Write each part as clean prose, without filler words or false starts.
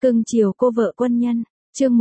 Cưng chiều cô vợ quân nhân, chương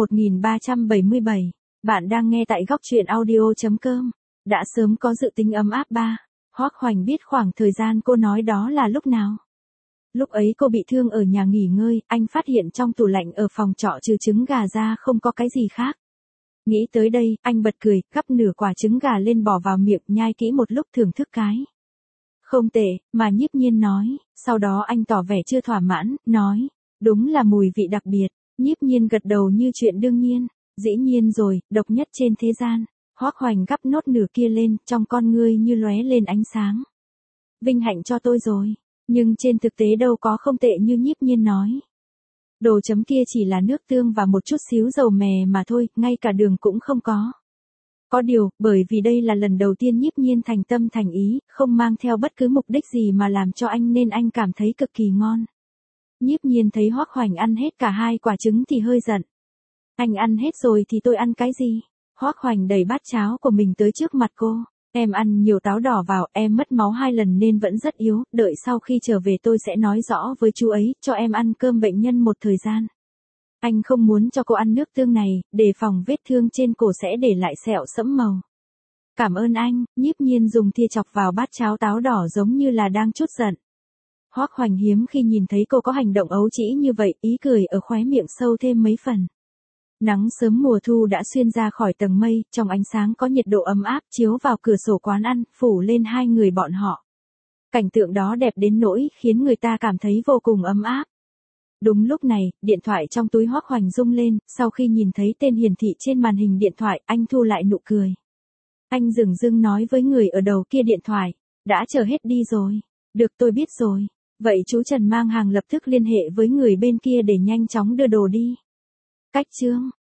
1377, bạn đang nghe tại góc truyện audio.com. Đã sớm có dự tính ấm áp ba. Hoắc Hoành biết khoảng thời gian cô nói đó là lúc nào. Lúc ấy cô bị thương ở nhà nghỉ ngơi, anh phát hiện trong tủ lạnh ở phòng trọ trừ trứng gà ra không có cái gì khác. Nghĩ tới đây, anh bật cười, gắp nửa quả trứng gà lên bỏ vào miệng, nhai kỹ một lúc thưởng thức cái. Không tệ, mà Nhiếp Nhiên nói, sau đó anh tỏ vẻ chưa thỏa mãn, nói, đúng là mùi vị đặc biệt. Nhiếp Nhiên gật đầu như chuyện đương nhiên, dĩ nhiên rồi, độc nhất trên thế gian. Hoắc Hoành gắp nốt nửa kia lên, trong con ngươi như lóe lên ánh sáng. Vinh hạnh cho tôi rồi, nhưng trên thực tế đâu có không tệ như Nhiếp Nhiên nói. Đồ chấm kia chỉ là nước tương và một chút xíu dầu mè mà thôi, ngay cả đường cũng không có. Có điều, bởi vì đây là lần đầu tiên Nhiếp Nhiên thành tâm thành ý, không mang theo bất cứ mục đích gì mà làm cho anh nên anh cảm thấy cực kỳ ngon. Nhiếp Nhiên thấy Hoắc Hoành ăn hết cả 2 quả trứng thì hơi giận. Anh ăn hết rồi thì tôi ăn cái gì? Hoắc Hoành đẩy bát cháo của mình tới trước mặt cô. Em ăn nhiều táo đỏ vào, em mất máu 2 lần nên vẫn rất yếu, đợi sau khi trở về tôi sẽ nói rõ với chú ấy, cho em ăn cơm bệnh nhân một thời gian. Anh không muốn cho cô ăn nước tương này, đề phòng vết thương trên cổ sẽ để lại sẹo sẫm màu. Cảm ơn anh, Nhiếp Nhiên dùng thìa chọc vào bát cháo táo đỏ giống như là đang trút giận. Hoắc Hoành hiếm khi nhìn thấy cô có hành động ấu trĩ như vậy, ý cười ở khóe miệng sâu thêm mấy phần. Nắng sớm mùa thu đã xuyên ra khỏi tầng mây, trong ánh sáng có nhiệt độ ấm áp chiếu vào cửa sổ quán ăn, phủ lên hai người bọn họ. Cảnh tượng đó đẹp đến nỗi khiến người ta cảm thấy vô cùng ấm áp. Đúng lúc này, điện thoại trong túi Hoắc Hoành rung lên, sau khi nhìn thấy tên hiển thị trên màn hình điện thoại, anh thu lại nụ cười. Anh dửng dưng nói với người ở đầu kia điện thoại, đã chờ hết đi rồi. Được, tôi biết rồi. Vậy chú Trần mang hàng lập tức liên hệ với người bên kia để nhanh chóng đưa đồ đi. Cách chương